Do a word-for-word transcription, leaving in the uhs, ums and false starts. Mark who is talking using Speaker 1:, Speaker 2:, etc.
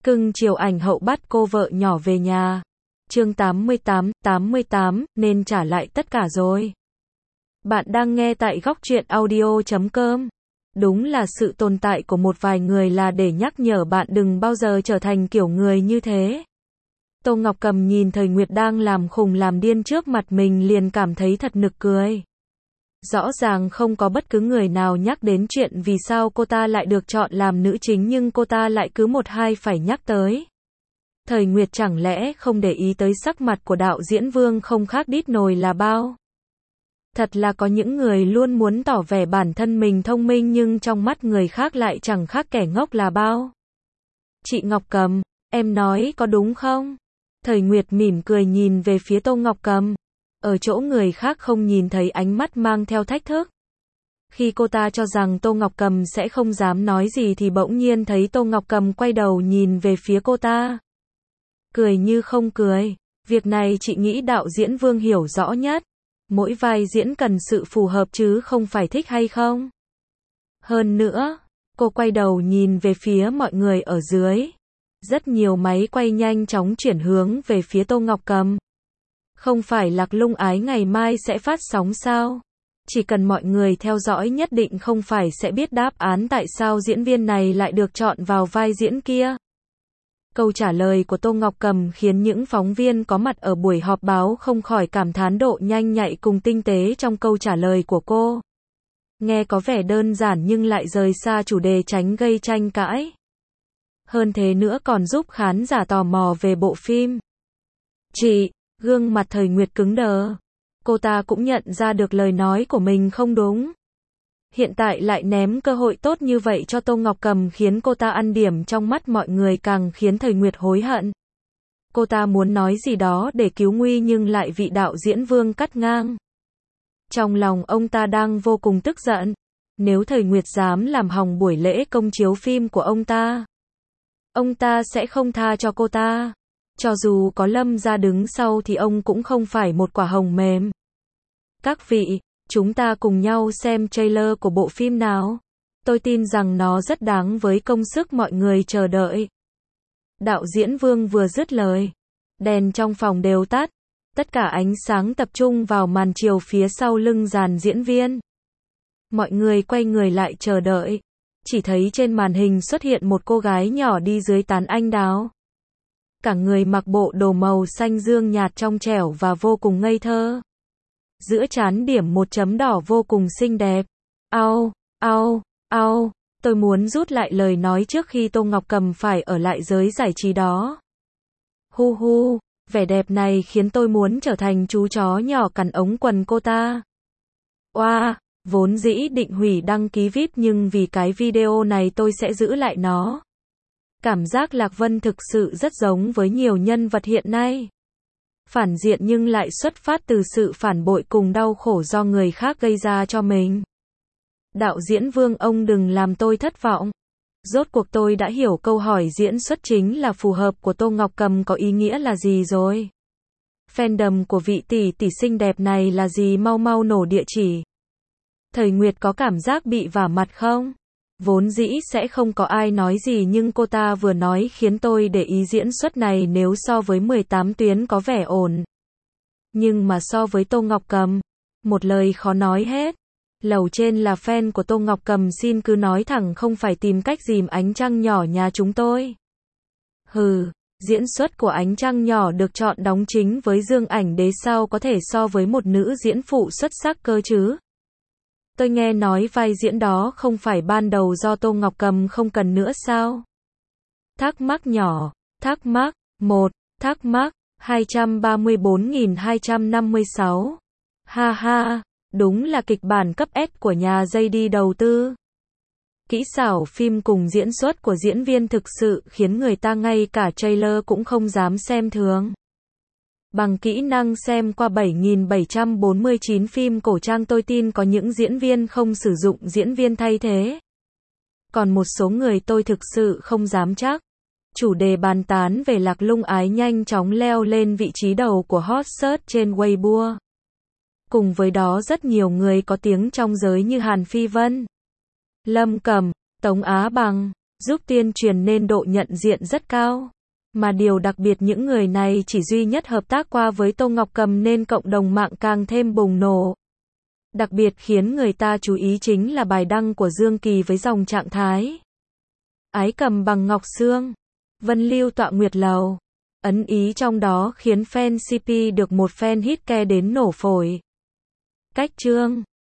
Speaker 1: Cưng chiều ảnh hậu bắt cô vợ nhỏ về nhà. Chương tám mươi tám, tám mươi tám, nên trả lại tất cả rồi. Bạn đang nghe tại góc truyện audio chấm com. Đúng là sự tồn tại của một vài người là để nhắc nhở bạn đừng bao giờ trở thành kiểu người như thế. Tô Ngọc Cầm nhìn Thời Nguyệt đang làm khùng làm điên trước mặt mình liền cảm thấy thật nực cười. Rõ ràng không có bất cứ người nào nhắc đến chuyện vì sao cô ta lại được chọn làm nữ chính nhưng cô ta lại cứ một hai phải nhắc tới. Thời Nguyệt chẳng lẽ không để ý tới sắc mặt của đạo diễn Vương không khác đít nồi là bao. Thật là có những người luôn muốn tỏ vẻ bản thân mình thông minh nhưng trong mắt người khác lại chẳng khác kẻ ngốc là bao. Chị Ngọc Cầm, em nói có đúng không? Thời Nguyệt mỉm cười nhìn về phía Tô Ngọc Cầm. Ở chỗ người khác không nhìn thấy ánh mắt mang theo thách thức. Khi cô ta cho rằng Tô Ngọc Cầm sẽ không dám nói gì thì bỗng nhiên thấy Tô Ngọc Cầm quay đầu nhìn về phía cô ta. Cười như không cười. Việc này chị nghĩ đạo diễn Vương hiểu rõ nhất. Mỗi vai diễn cần sự phù hợp chứ không phải thích hay không. Hơn nữa, cô quay đầu nhìn về phía mọi người ở dưới. Rất nhiều máy quay nhanh chóng chuyển hướng về phía Tô Ngọc Cầm. Không phải Lạc Lung Ái ngày mai sẽ phát sóng sao? Chỉ cần mọi người theo dõi nhất định không phải sẽ biết đáp án tại sao diễn viên này lại được chọn vào vai diễn kia. Câu trả lời của Tô Ngọc Cầm khiến những phóng viên có mặt ở buổi họp báo không khỏi cảm thán độ nhanh nhạy cùng tinh tế trong câu trả lời của cô. Nghe có vẻ đơn giản nhưng lại rời xa chủ đề tránh gây tranh cãi. Hơn thế nữa còn giúp khán giả tò mò về bộ phim. Chị, gương mặt Thời Nguyệt cứng đờ. Cô ta cũng nhận ra được lời nói của mình không đúng. Hiện tại lại ném cơ hội tốt như vậy cho Tô Ngọc Cầm khiến cô ta ăn điểm trong mắt mọi người càng khiến Thời Nguyệt hối hận. Cô ta muốn nói gì đó để cứu nguy nhưng lại vị đạo diễn Vương cắt ngang. Trong lòng ông ta đang vô cùng tức giận. Nếu Thời Nguyệt dám làm hỏng buổi lễ công chiếu phim của ông ta, ông ta sẽ không tha cho cô ta. Cho dù có Lâm ra đứng sau thì ông cũng không phải một quả hồng mềm. Các vị, chúng ta cùng nhau xem trailer của bộ phim nào. Tôi tin rằng nó rất đáng với công sức mọi người chờ đợi. Đạo diễn Vương vừa dứt lời. Đèn trong phòng đều tắt. Tất cả ánh sáng tập trung vào màn chiếu phía sau lưng dàn diễn viên. Mọi người quay người lại chờ đợi. Chỉ thấy trên màn hình xuất hiện một cô gái nhỏ đi dưới tán anh đào. Cả người mặc bộ đồ màu xanh dương nhạt trong trẻo và vô cùng ngây thơ. Giữa trán điểm một chấm đỏ vô cùng xinh đẹp. Au, au, au, tôi muốn rút lại lời nói trước khi Tô Ngọc Cầm phải ở lại giới giải trí đó. Hu hu, vẻ đẹp này khiến tôi muốn trở thành chú chó nhỏ cắn ống quần cô ta. Oa, vốn dĩ định hủy đăng ký vi ai pi nhưng vì cái video này tôi sẽ giữ lại nó. Cảm giác Lạc Vân thực sự rất giống với nhiều nhân vật hiện nay. Phản diện nhưng lại xuất phát từ sự phản bội cùng đau khổ do người khác gây ra cho mình. Đạo diễn Vương, ông đừng làm tôi thất vọng. Rốt cuộc tôi đã hiểu câu hỏi diễn xuất chính là phù hợp của Tô Ngọc Cầm có ý nghĩa là gì rồi. Fandom của vị tỷ tỷ xinh đẹp này là gì, mau mau nổ địa chỉ. Thời Nguyệt có cảm giác bị vả mặt không? Vốn dĩ sẽ không có ai nói gì nhưng cô ta vừa nói khiến tôi để ý diễn xuất này nếu so với mười tám tuyến có vẻ ổn. Nhưng mà so với Tô Ngọc Cầm, một lời khó nói hết. Lầu trên là fan của Tô Ngọc Cầm xin cứ nói thẳng không phải tìm cách dìm ánh trăng nhỏ nhà chúng tôi. Hừ, diễn xuất của ánh trăng nhỏ được chọn đóng chính với Dương Ảnh Đế sao có thể so với một nữ diễn phụ xuất sắc cơ chứ? Tôi nghe nói vai diễn đó không phải ban đầu do Tô Ngọc Cầm không cần nữa sao? Thắc mắc nhỏ, thắc mắc, một, thắc mắc, hai trăm ba mươi bốn nghìn hai trăm năm mươi sáu. Ha ha, đúng là kịch bản cấp S của nhà gi đi đầu tư. Kỹ xảo phim cùng diễn xuất của diễn viên thực sự khiến người ta ngay cả trailer cũng không dám xem thường. Bằng kỹ năng xem qua bảy nghìn bảy trăm bốn mươi chín phim cổ trang tôi tin có những diễn viên không sử dụng diễn viên thay thế. Còn một số người tôi thực sự không dám chắc. Chủ đề bàn tán về Lạc Lung Ái nhanh chóng leo lên vị trí đầu của hot search trên Weibo. Cùng với đó rất nhiều người có tiếng trong giới như Hàn Phi Vân, Lâm Cẩm, Tống Á Bằng, giúp tuyên truyền nên độ nhận diện rất cao. Mà điều đặc biệt những người này chỉ duy nhất hợp tác qua với Tô Ngọc Cầm nên cộng đồng mạng càng thêm bùng nổ. Đặc biệt khiến người ta chú ý chính là bài đăng của Dương Kỳ với dòng trạng thái ái cầm bằng ngọc xương, Vân Lưu tọa nguyệt lầu. Ấn ý trong đó khiến fan xê pê được một fan hit ke đến nổ phổi. Cách chương